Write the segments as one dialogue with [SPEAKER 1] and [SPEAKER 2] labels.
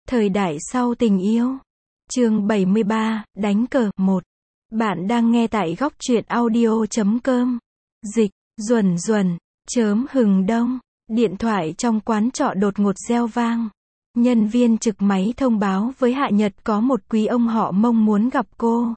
[SPEAKER 1] Thời đại sau tình yêu. Chương 73, đánh cờ 1. Bạn đang nghe tại góc truyện audio.com. Dịch, Duẩn Duẩn, chớm hừng đông. Điện thoại trong quán trọ đột ngột reo vang. Nhân viên trực máy thông báo với Hạ Nhật có một quý ông họ Mông muốn gặp cô.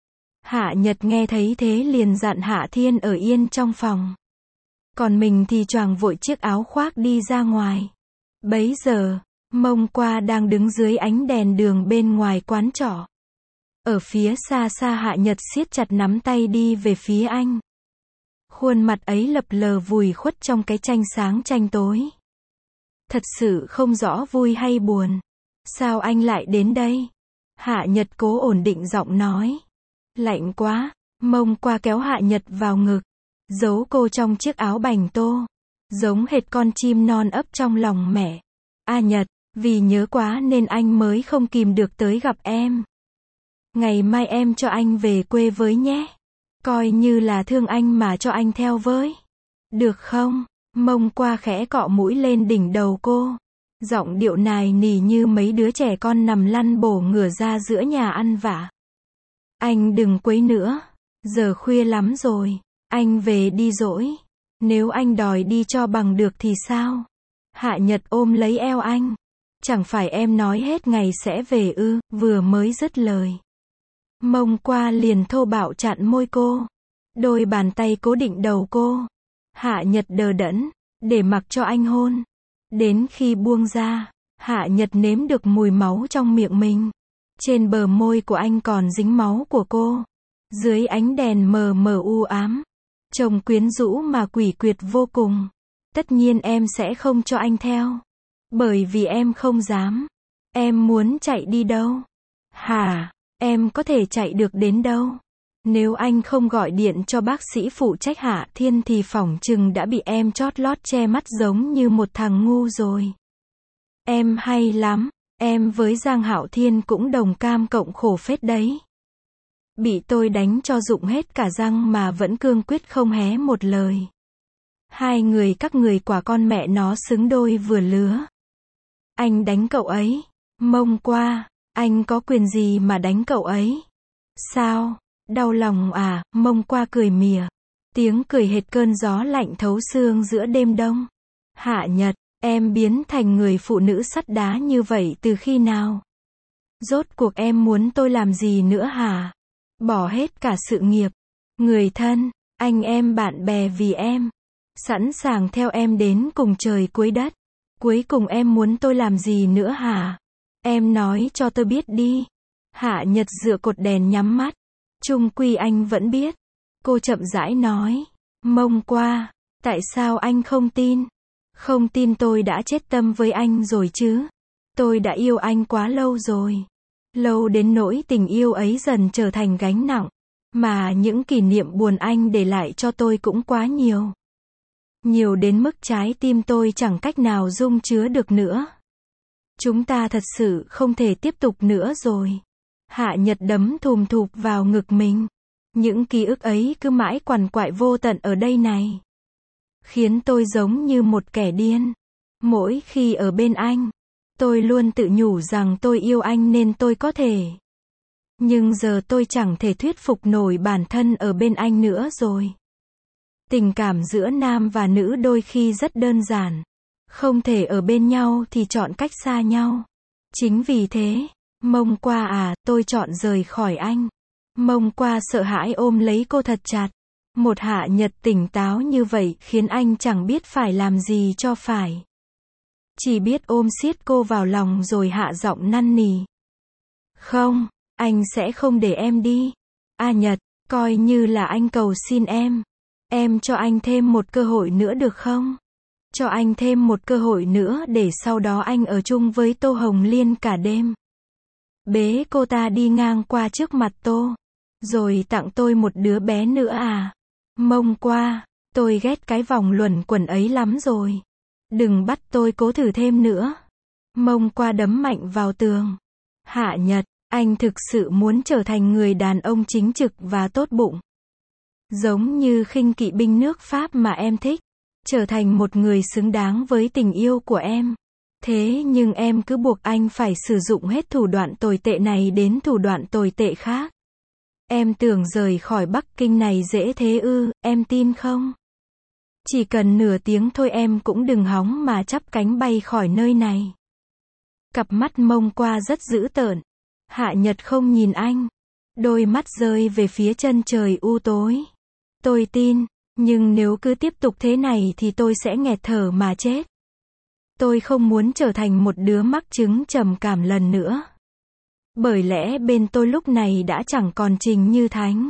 [SPEAKER 1] Hạ Nhật nghe thấy thế liền dặn Hạ Thiên ở yên trong phòng. Còn mình thì choàng vội chiếc áo khoác đi ra ngoài. Bấy giờ, Mông Qua đang đứng dưới ánh đèn đường bên ngoài quán trọ. Ở phía xa xa Hạ Nhật siết chặt nắm tay đi về phía anh. Khuôn mặt ấy lập lờ vùi khuất trong cái tranh sáng tranh tối. Thật sự không rõ vui hay buồn. Sao anh lại đến đây? Hạ Nhật cố ổn định giọng nói. Lạnh quá. Mông Qua kéo Hạ Nhật vào ngực, giấu cô trong chiếc áo bành tô, giống hệt con chim non ấp trong lòng mẹ. A Nhật, vì nhớ quá nên anh mới không kìm được tới gặp em. Ngày mai em cho anh về quê với nhé. Coi như là thương anh mà cho anh theo với. Được không? Mông Qua khẽ cọ mũi lên đỉnh đầu cô. Giọng điệu nài nỉ như mấy đứa trẻ con nằm lăn bổ ngửa ra giữa nhà ăn vạ. Anh đừng quấy nữa. Giờ khuya lắm rồi. Anh về đi dỗi. Nếu anh đòi đi cho bằng được thì sao? Hạ Nhật ôm lấy eo anh. Chẳng phải em nói hết ngày sẽ về ư? Vừa mới dứt lời, Mông Qua liền thô bạo chặn môi cô. Đôi bàn tay cố định đầu cô. Hạ Nhật đờ đẫn, để mặc cho anh hôn. Đến khi buông ra, Hạ Nhật nếm được mùi máu trong miệng mình. Trên bờ môi của anh còn dính máu của cô. Dưới ánh đèn mờ mờ u ám, trông quyến rũ mà quỷ quyệt vô cùng. Tất nhiên em sẽ không cho anh theo. Bởi vì em không dám. Em muốn chạy đi đâu? Hả? Em có thể chạy được đến đâu? Nếu anh không gọi điện cho bác sĩ phụ trách Hạ Thiên thì phỏng chừng đã bị em chót lót che mắt giống như một thằng ngu rồi. Em hay lắm. Em với Giang Hạo Thiên cũng đồng cam cộng khổ phết đấy. Bị tôi đánh cho rụng hết cả răng mà vẫn cương quyết không hé một lời. Hai người các người quả con mẹ nó xứng đôi vừa lứa. Anh đánh cậu ấy. Mông Qua, anh có quyền gì mà đánh cậu ấy? Sao? Đau lòng à? Mông Qua cười mỉa. Tiếng cười hệt cơn gió lạnh thấu xương giữa đêm đông. Hạ Nhật, em biến thành người phụ nữ sắt đá như vậy từ khi nào? Rốt cuộc em muốn tôi làm gì nữa hả? Bỏ hết cả sự nghiệp, người thân, anh em bạn bè vì em. Sẵn sàng theo em đến cùng trời cuối đất. Cuối cùng em muốn tôi làm gì nữa hả? Em nói cho tôi biết đi. Hạ Nhật dựa cột đèn nhắm mắt. Chung quy anh vẫn biết. Cô chậm rãi nói. Mông Qua, tại sao anh không tin? Không tin tôi đã chết tâm với anh rồi chứ? Tôi đã yêu anh quá lâu rồi. Lâu đến nỗi tình yêu ấy dần trở thành gánh nặng. Mà những kỷ niệm buồn anh để lại cho tôi cũng quá nhiều. Nhiều đến mức trái tim tôi chẳng cách nào dung chứa được nữa. Chúng ta thật sự không thể tiếp tục nữa rồi. Hạ Nhật đấm thùm thụp vào ngực mình. Những ký ức ấy cứ mãi quằn quại vô tận ở đây này. Khiến tôi giống như một kẻ điên. Mỗi khi ở bên anh, tôi luôn tự nhủ rằng tôi yêu anh nên tôi có thể. Nhưng giờ tôi chẳng thể thuyết phục nổi bản thân ở bên anh nữa rồi. Tình cảm giữa nam và nữ đôi khi rất đơn giản. Không thể ở bên nhau thì chọn cách xa nhau. Chính vì thế, Mông Qua à, tôi chọn rời khỏi anh. Mông Qua sợ hãi ôm lấy cô thật chặt. Một Hạ Nhật tỉnh táo như vậy khiến anh chẳng biết phải làm gì cho phải. Chỉ biết ôm siết cô vào lòng rồi hạ giọng năn nỉ. Không, anh sẽ không để em đi. A Nhật, coi như là anh cầu xin em. Em cho anh thêm một cơ hội nữa được không? Cho anh thêm một cơ hội nữa để sau đó anh ở chung với Tô Hồng Liên cả đêm. Bế cô ta đi ngang qua trước mặt Tô. Rồi tặng tôi một đứa bé nữa à? Mông Qua, tôi ghét cái vòng luẩn quẩn ấy lắm rồi. Đừng bắt tôi cố thử thêm nữa. Mông Qua đấm mạnh vào tường. Hạ Nhật, anh thực sự muốn trở thành người đàn ông chính trực và tốt bụng. Giống như khinh kỵ binh nước Pháp mà em thích. Trở thành một người xứng đáng với tình yêu của em. Thế nhưng em cứ buộc anh phải sử dụng hết thủ đoạn tồi tệ này đến thủ đoạn tồi tệ khác. Em tưởng rời khỏi Bắc Kinh này dễ thế ư, em tin không? Chỉ cần nửa tiếng thôi em cũng đừng hóng mà chắp cánh bay khỏi nơi này. Cặp mắt Mông Qua rất dữ tợn. Hạ Nhật không nhìn anh. Đôi mắt rơi về phía chân trời u tối. Tôi tin, nhưng nếu cứ tiếp tục thế này thì tôi sẽ nghẹt thở mà chết. Tôi không muốn trở thành một đứa mắc chứng trầm cảm lần nữa. Bởi lẽ bên tôi lúc này đã chẳng còn Trình Như Thánh.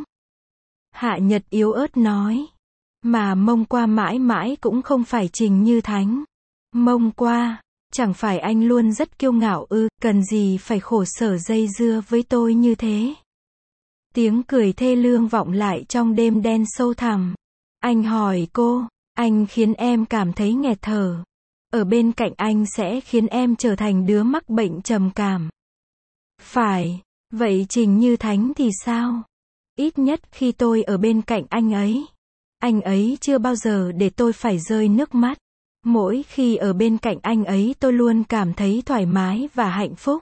[SPEAKER 1] Hạ Nhật yếu ớt nói. Mà Mông Qua mãi mãi cũng không phải Trình Như Thánh. Mông Qua, chẳng phải anh luôn rất kiêu ngạo ư, cần gì phải khổ sở dây dưa với tôi như thế. Tiếng cười thê lương vọng lại trong đêm đen sâu thẳm. Anh hỏi cô, anh khiến em cảm thấy nghẹt thở. Ở bên cạnh anh sẽ khiến em trở thành đứa mắc bệnh trầm cảm. Phải, vậy Trình Như Thánh thì sao? Ít nhất khi tôi ở bên cạnh anh ấy chưa bao giờ để tôi phải rơi nước mắt. Mỗi khi ở bên cạnh anh ấy tôi luôn cảm thấy thoải mái và hạnh phúc.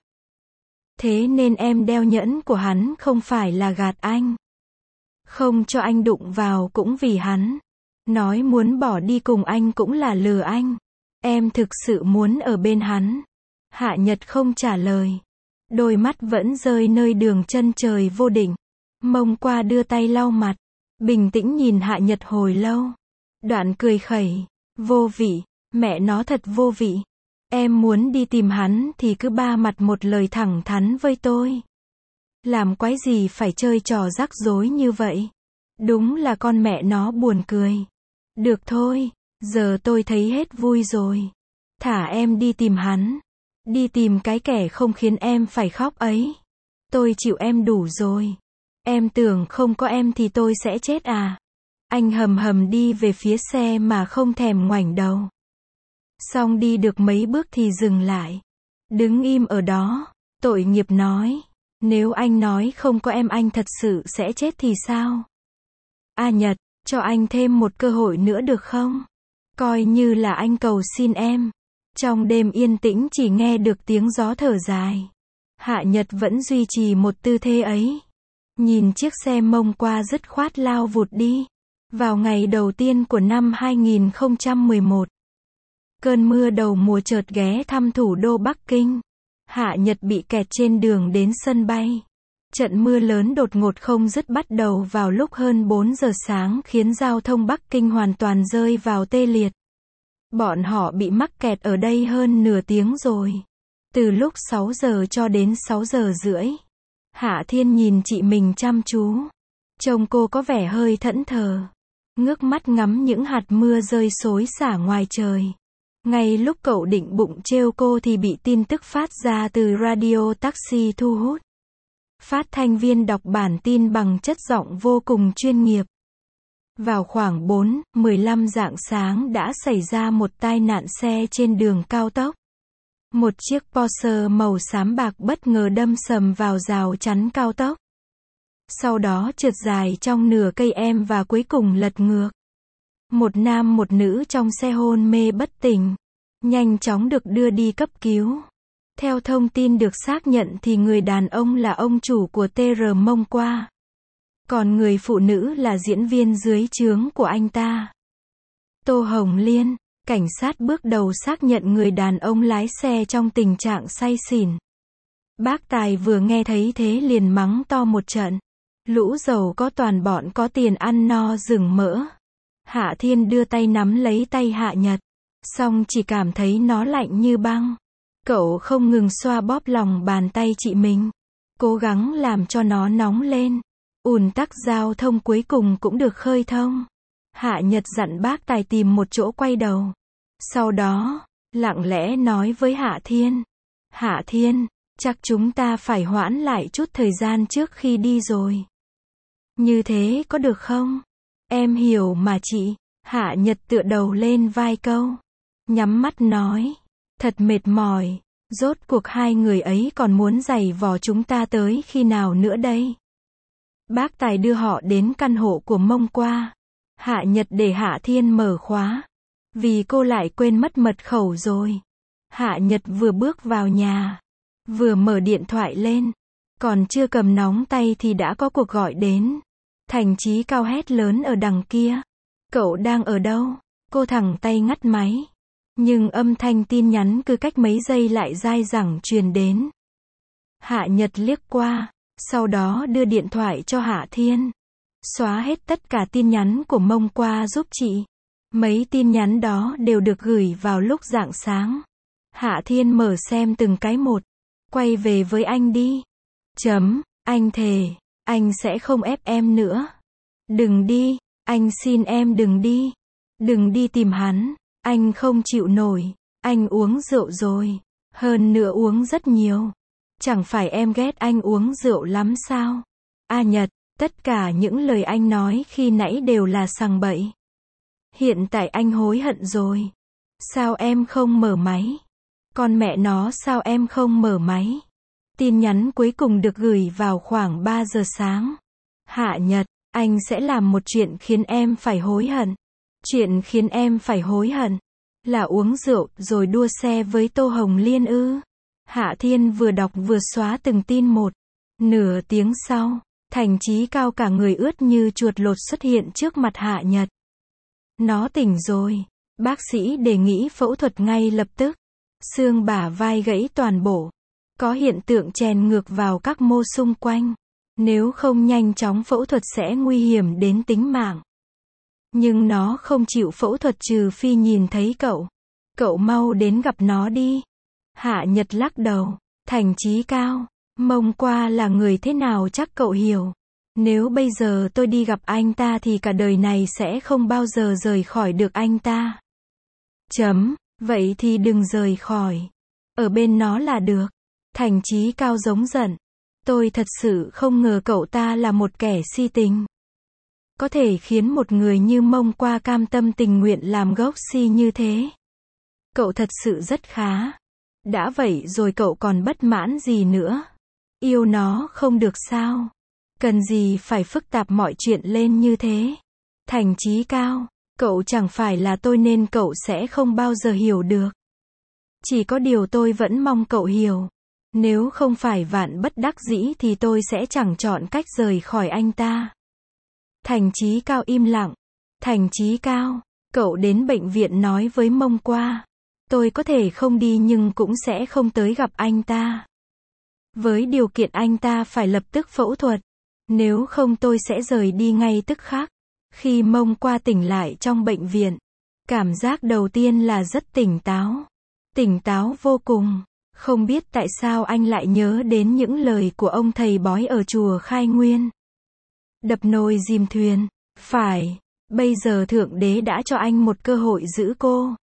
[SPEAKER 1] Thế nên em đeo nhẫn của hắn không phải là gạt anh. Không cho anh đụng vào cũng vì hắn. Nói muốn bỏ đi cùng anh cũng là lừa anh. Em thực sự muốn ở bên hắn. Hạ Nhật không trả lời. Đôi mắt vẫn rơi nơi đường chân trời vô định. Mông Qua đưa tay lau mặt. Bình tĩnh nhìn Hạ Nhật hồi lâu. Đoạn cười khẩy. Vô vị. Mẹ nó thật vô vị. Em muốn đi tìm hắn thì cứ ba mặt một lời thẳng thắn với tôi. Làm quái gì phải chơi trò rắc rối như vậy. Đúng là con mẹ nó buồn cười. Được thôi, giờ tôi thấy hết vui rồi. Thả em đi tìm hắn. Đi tìm cái kẻ không khiến em phải khóc ấy. Tôi chịu em đủ rồi. Em tưởng không có em thì tôi sẽ chết à? Anh hầm hầm đi về phía xe mà không thèm ngoảnh đầu. Xong đi được mấy bước thì dừng lại. Đứng im ở đó, tội nghiệp nói. Nếu anh nói không có em anh thật sự sẽ chết thì sao? A Nhật, cho anh thêm một cơ hội nữa được không? Coi như là anh cầu xin em. Trong đêm yên tĩnh chỉ nghe được tiếng gió thở dài. Hạ Nhật vẫn duy trì một tư thế ấy. Nhìn chiếc xe Mông Qua dứt khoát lao vụt đi. Vào ngày đầu tiên của năm 2011. Cơn mưa đầu mùa chợt ghé thăm thủ đô Bắc Kinh. Hạ Nhật bị kẹt trên đường đến sân bay. Trận mưa lớn đột ngột không dứt bắt đầu vào lúc hơn 4 giờ sáng khiến giao thông Bắc Kinh hoàn toàn rơi vào tê liệt. Bọn họ bị mắc kẹt ở đây hơn nửa tiếng rồi. Từ lúc 6 giờ cho đến 6 giờ rưỡi. Hạ Thiên nhìn chị mình chăm chú. Trông cô có vẻ hơi thẫn thờ. Ngước mắt ngắm những hạt mưa rơi xối xả ngoài trời. Ngay lúc cậu định bụng trêu cô thì bị tin tức phát ra từ radio taxi thu hút. Phát thanh viên đọc bản tin bằng chất giọng vô cùng chuyên nghiệp. Vào khoảng 4:15 rạng sáng đã xảy ra một tai nạn xe trên đường cao tốc. Một chiếc Porsche màu xám bạc bất ngờ đâm sầm vào rào chắn cao tốc. Sau đó trượt dài trong nửa cây và cuối cùng lật ngược. Một nam một nữ trong xe hôn mê bất tỉnh. Nhanh chóng được đưa đi cấp cứu. Theo thông tin được xác nhận thì người đàn ông là ông chủ của TR Mông Qua. Còn người phụ nữ là diễn viên dưới trướng của anh ta. Tô Hồng Liên, cảnh sát bước đầu xác nhận người đàn ông lái xe trong tình trạng say xỉn. Bác Tài vừa nghe thấy thế liền mắng to một trận. Lũ giàu có toàn bọn có tiền ăn no rừng mỡ. Hạ Thiên đưa tay nắm lấy tay Hạ Nhật. Xong chỉ cảm thấy nó lạnh như băng. Cậu không ngừng xoa bóp lòng bàn tay chị mình. Cố gắng làm cho nó nóng lên. Ùn tắc giao thông cuối cùng cũng được khơi thông. Hạ Nhật dặn bác Tài tìm một chỗ quay đầu. Sau đó, lặng lẽ nói với Hạ Thiên. Hạ Thiên, chắc chúng ta phải hoãn lại chút thời gian trước khi đi rồi. Như thế có được không? Em hiểu mà chị. Hạ Nhật tựa đầu lên vai câu. Nhắm mắt nói. Thật mệt mỏi. Rốt cuộc hai người ấy còn muốn giày vò chúng ta tới khi nào nữa đây? Bác Tài đưa họ đến căn hộ của Mông Qua. Hạ Nhật để Hạ Thiên mở khóa. Vì cô lại quên mất mật khẩu rồi. Hạ Nhật vừa bước vào nhà, vừa mở điện thoại lên, còn chưa cầm nóng tay thì đã có cuộc gọi đến. Thành Chí Cao hét lớn ở đằng kia. Cậu đang ở đâu? Cô thẳng tay ngắt máy. Nhưng âm thanh tin nhắn cứ cách mấy giây lại dai dẳng truyền đến. Hạ Nhật liếc qua, sau đó đưa điện thoại cho Hạ Thiên. Xóa hết tất cả tin nhắn của Mông qua giúp chị. Mấy tin nhắn đó đều được gửi vào lúc rạng sáng. Hạ Thiên mở xem từng cái một. Quay về với anh đi. Anh thề, anh sẽ không ép em nữa. Đừng đi, anh xin em đừng đi. Đừng đi tìm hắn, anh không chịu nổi. Anh uống rượu rồi, hơn nữa uống rất nhiều. Chẳng phải em ghét anh uống rượu lắm sao? A Nhật, tất cả những lời anh nói khi nãy đều là sằng bậy. Hiện tại anh hối hận rồi. Sao em không mở máy? Con mẹ nó, sao em không mở máy? Tin nhắn cuối cùng được gửi vào khoảng 3 giờ sáng. Hạ Nhật, anh sẽ làm một chuyện khiến em phải hối hận. Chuyện khiến em phải hối hận là uống rượu rồi đua xe với Tô Hồng Liên ư? Hạ Thiên vừa đọc vừa xóa từng tin một. Nửa tiếng sau, Thành Chí Cao cả người ướt như chuột lột xuất hiện trước mặt Hạ Nhật. Nó tỉnh rồi. Bác sĩ đề nghị phẫu thuật ngay lập tức. Xương bả vai gãy toàn bộ. Có hiện tượng chèn ngược vào các mô xung quanh. Nếu không nhanh chóng phẫu thuật sẽ nguy hiểm đến tính mạng. Nhưng nó không chịu phẫu thuật trừ phi nhìn thấy cậu. Cậu mau đến gặp nó đi. Hạ Nhật lắc đầu. Thành Chí Cao, Mông qua là người thế nào chắc cậu hiểu. Nếu bây giờ tôi đi gặp anh ta thì cả đời này sẽ không bao giờ rời khỏi được anh ta. Vậy thì đừng rời khỏi. Ở bên nó là được. Thành Chí Cao giống giận. Tôi thật sự không ngờ cậu ta là một kẻ si tình. Có thể khiến một người như Mông qua cam tâm tình nguyện làm gốc si như thế. Cậu thật sự rất khá. Đã vậy rồi cậu còn bất mãn gì nữa? Yêu nó không được sao? Cần gì phải phức tạp mọi chuyện lên như thế? Thành Chí Cao, cậu chẳng phải là tôi nên cậu sẽ không bao giờ hiểu được. Chỉ có điều tôi vẫn mong cậu hiểu. Nếu không phải vạn bất đắc dĩ thì tôi sẽ chẳng chọn cách rời khỏi anh ta. Thành Chí Cao im lặng. Thành Chí Cao, cậu đến bệnh viện nói với Mông qua. Tôi có thể không đi nhưng cũng sẽ không tới gặp anh ta. Với điều kiện anh ta phải lập tức phẫu thuật. Nếu không tôi sẽ rời đi ngay tức khắc. Khi Mông qua tỉnh lại trong bệnh viện, cảm giác đầu tiên là rất tỉnh táo. Tỉnh táo vô cùng. Không biết tại sao anh lại nhớ đến những lời của ông thầy bói ở chùa Khai Nguyên. Đập nồi dìm thuyền. Phải, bây giờ Thượng Đế đã cho anh một cơ hội giữ cô.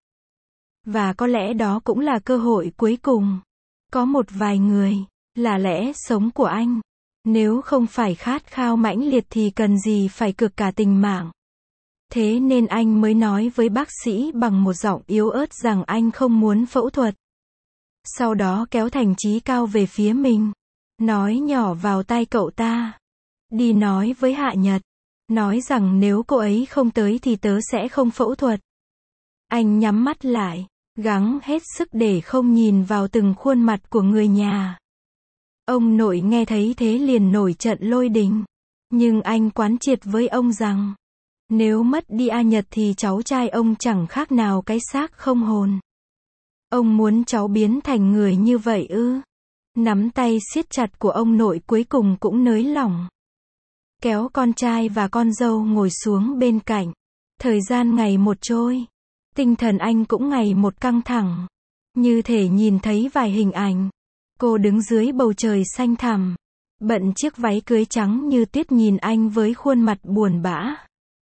[SPEAKER 1] Và có lẽ đó cũng là cơ hội cuối cùng. Có một vài người, là lẽ sống của anh. Nếu không phải khát khao mãnh liệt thì cần gì phải cược cả tình mạng. Thế nên anh mới nói với bác sĩ bằng một giọng yếu ớt rằng anh không muốn phẫu thuật. Sau đó kéo Thành Chí Cao về phía mình. Nói nhỏ vào tai cậu ta. Đi nói với Hạ Nhật. Nói rằng nếu cô ấy không tới thì tớ sẽ không phẫu thuật. Anh nhắm mắt lại, gắng hết sức để không nhìn vào từng khuôn mặt của người nhà. Ông nội nghe thấy thế liền nổi trận lôi đình. Nhưng anh quán triệt với ông rằng, nếu mất đi A Nhật thì cháu trai ông chẳng khác nào cái xác không hồn. Ông muốn cháu biến thành người như vậy ư? Nắm tay siết chặt của ông nội cuối cùng cũng nới lỏng. Kéo con trai và con dâu ngồi xuống bên cạnh. Thời gian ngày một trôi. Tinh thần anh cũng ngày một căng thẳng. Như thể nhìn thấy vài hình ảnh. Cô đứng dưới bầu trời xanh thẳm. Bận chiếc váy cưới trắng như tuyết nhìn anh với khuôn mặt buồn bã.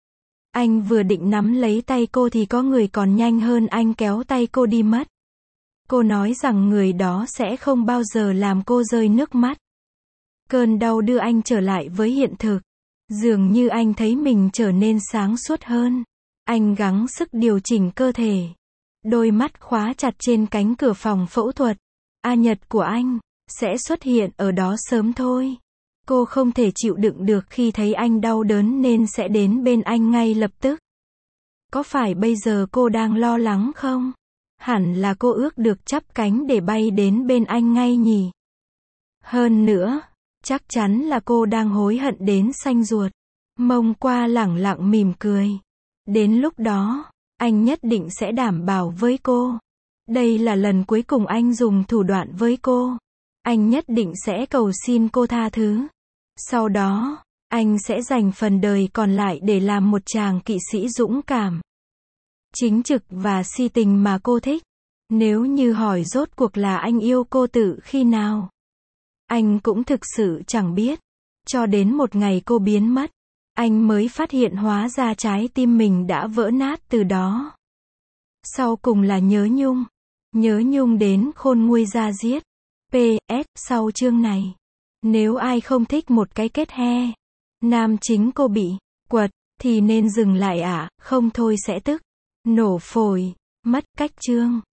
[SPEAKER 1] Anh vừa định nắm lấy tay cô thì có người còn nhanh hơn anh kéo tay cô đi mất. Cô nói rằng người đó sẽ không bao giờ làm cô rơi nước mắt. Cơn đau đưa anh trở lại với hiện thực. Dường như anh thấy mình trở nên sáng suốt hơn. Anh gắng sức điều chỉnh cơ thể. Đôi mắt khóa chặt trên cánh cửa phòng phẫu thuật. A Nhật của anh sẽ xuất hiện ở đó sớm thôi. Cô không thể chịu đựng được khi thấy anh đau đớn nên sẽ đến bên anh ngay lập tức. Có phải bây giờ cô đang lo lắng không? Hẳn là cô ước được chắp cánh để bay đến bên anh ngay nhỉ. Hơn nữa, chắc chắn là cô đang hối hận đến xanh ruột. Mông Qua lẳng lặng mỉm cười. Đến lúc đó, anh nhất định sẽ đảm bảo với cô. Đây là lần cuối cùng anh dùng thủ đoạn với cô. Anh nhất định sẽ cầu xin cô tha thứ. Sau đó, anh sẽ dành phần đời còn lại để làm một chàng kỵ sĩ dũng cảm, chính trực và si tình mà cô thích. Nếu như hỏi rốt cuộc là anh yêu cô từ khi nào, anh cũng thực sự chẳng biết. Cho đến một ngày cô biến mất, anh mới phát hiện hóa ra trái tim mình đã vỡ nát từ đó. Sau cùng là nhớ nhung. Nhớ nhung đến khôn nguôi da diết. PS, sau chương này, nếu ai không thích một cái kết he, nam chính cô bị quật, thì nên dừng lại ạ, không thôi sẽ tức nổ phổi. Mất cách chương.